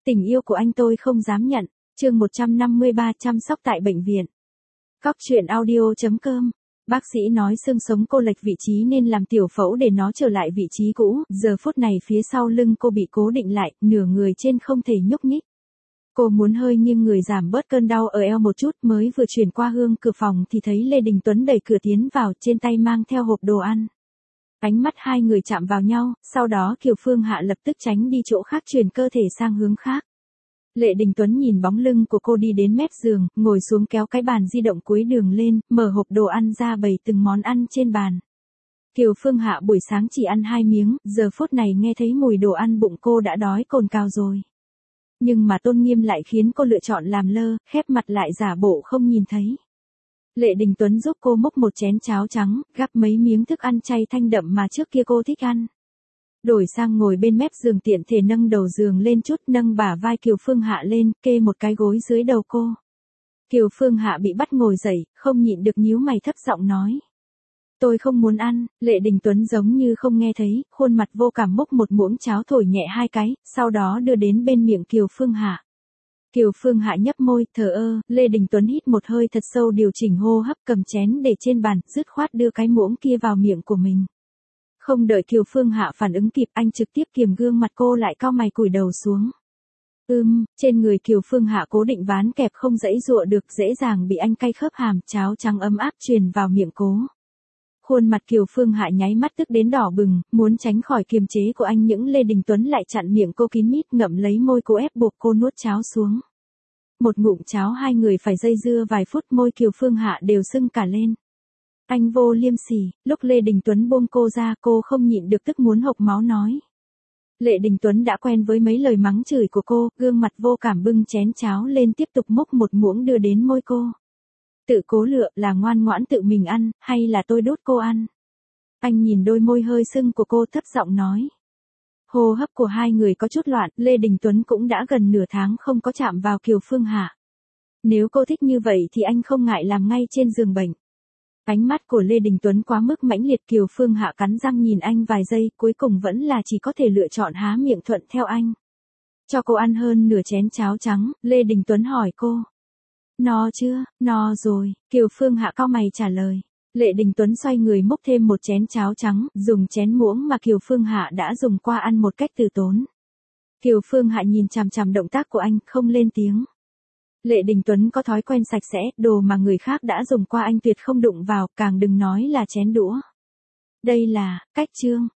Tình yêu của anh tôi không dám nhận. Chương 153 chăm sóc tại bệnh viện. Cóc truyện audio.com. Bác sĩ nói xương sống cô lệch vị trí nên làm tiểu phẫu để nó trở lại vị trí cũ. Giờ phút này phía sau lưng cô bị cố định lại, nửa người trên không thể nhúc nhích. Cô muốn hơi nghiêng người giảm bớt cơn đau ở eo một chút, mới vừa chuyển qua hương cửa phòng thì thấy Lê Đình Tuấn đẩy cửa tiến vào, trên tay mang theo hộp đồ ăn. Ánh mắt hai người chạm vào nhau, sau đó Kiều Phương Hạ lập tức tránh đi chỗ khác, chuyển cơ thể sang hướng khác. Lê Đình Tuấn nhìn bóng lưng của cô đi đến mép giường, ngồi xuống kéo cái bàn di động cuối đường lên, mở hộp đồ ăn ra bày từng món ăn trên bàn. Kiều Phương Hạ buổi sáng chỉ ăn 2 miếng, giờ phút này nghe thấy mùi đồ ăn bụng cô đã đói cồn cào rồi. Nhưng mà tôn nghiêm lại khiến cô lựa chọn làm lơ, khép mặt lại giả bộ không nhìn thấy. Lê Đình Tuấn giúp cô múc một chén cháo trắng, gắp mấy miếng thức ăn chay thanh đậm mà trước kia cô thích ăn. Đổi sang ngồi bên mép giường, tiện thể nâng đầu giường lên chút, nâng bả vai Kiều Phương Hạ lên, kê một cái gối dưới đầu cô. Kiều Phương Hạ bị bắt ngồi dậy, không nhịn được nhíu mày thấp giọng nói. Tôi không muốn ăn. Lê Đình Tuấn giống như không nghe thấy, khuôn mặt vô cảm múc một muỗng cháo thổi nhẹ 2 cái, sau đó đưa đến bên miệng Kiều Phương Hạ. Kiều Phương Hạ nhấp môi, thờ ơ. Lê Đình Tuấn hít một hơi thật sâu, điều chỉnh hô hấp, cầm chén để trên bàn, dứt khoát đưa cái muỗng kia vào miệng của mình. Không đợi Kiều Phương Hạ phản ứng kịp, anh trực tiếp kiềm gương mặt cô lại, cau mày cúi đầu xuống. Trên người Kiều Phương Hạ cố định ván kẹp không giãy giụa được, dễ dàng bị anh cay khớp hàm, cháo trắng ấm áp truyền vào miệng cô. Khuôn mặt Kiều Phương Hạ nháy mắt tức đến đỏ bừng, muốn tránh khỏi kiềm chế của anh, những Lê Đình Tuấn lại chặn miệng cô kín mít, ngậm lấy môi cô ép buộc cô nuốt cháo xuống. Một ngụm cháo hai người phải dây dưa vài phút, môi Kiều Phương Hạ đều sưng cả lên. Anh vô liêm sỉ. Lúc Lê Đình Tuấn buông cô ra, cô không nhịn được tức muốn hộc máu nói. Lê Đình Tuấn đã quen với mấy lời mắng chửi của cô, gương mặt vô cảm bưng chén cháo lên, tiếp tục múc một muỗng đưa đến môi cô. Tự cố lựa, là ngoan ngoãn tự mình ăn, hay là tôi đút cô ăn? Anh nhìn đôi môi hơi sưng của cô, thấp giọng nói. Hô hấp của hai người có chút loạn, Lê Đình Tuấn cũng đã gần nửa tháng không có chạm vào Kiều Phương Hạ. Nếu cô thích như vậy thì anh không ngại làm ngay trên giường bệnh. Ánh mắt của Lê Đình Tuấn quá mức mãnh liệt, Kiều Phương Hạ cắn răng nhìn anh vài giây, cuối cùng vẫn là chỉ có thể lựa chọn há miệng thuận theo anh. Cho cô ăn hơn nửa chén cháo trắng, Lê Đình Tuấn hỏi cô. No chưa? No rồi. Kiều Phương Hạ cau mày trả lời. Lê Đình Tuấn xoay người múc thêm một chén cháo trắng, dùng chén muỗng mà Kiều Phương Hạ đã dùng qua ăn một cách từ tốn. Kiều Phương Hạ nhìn chằm chằm động tác của anh, không lên tiếng. Lê Đình Tuấn có thói quen sạch sẽ, đồ mà người khác đã dùng qua anh tuyệt không đụng vào, càng đừng nói là chén đũa. Đây là cách trương.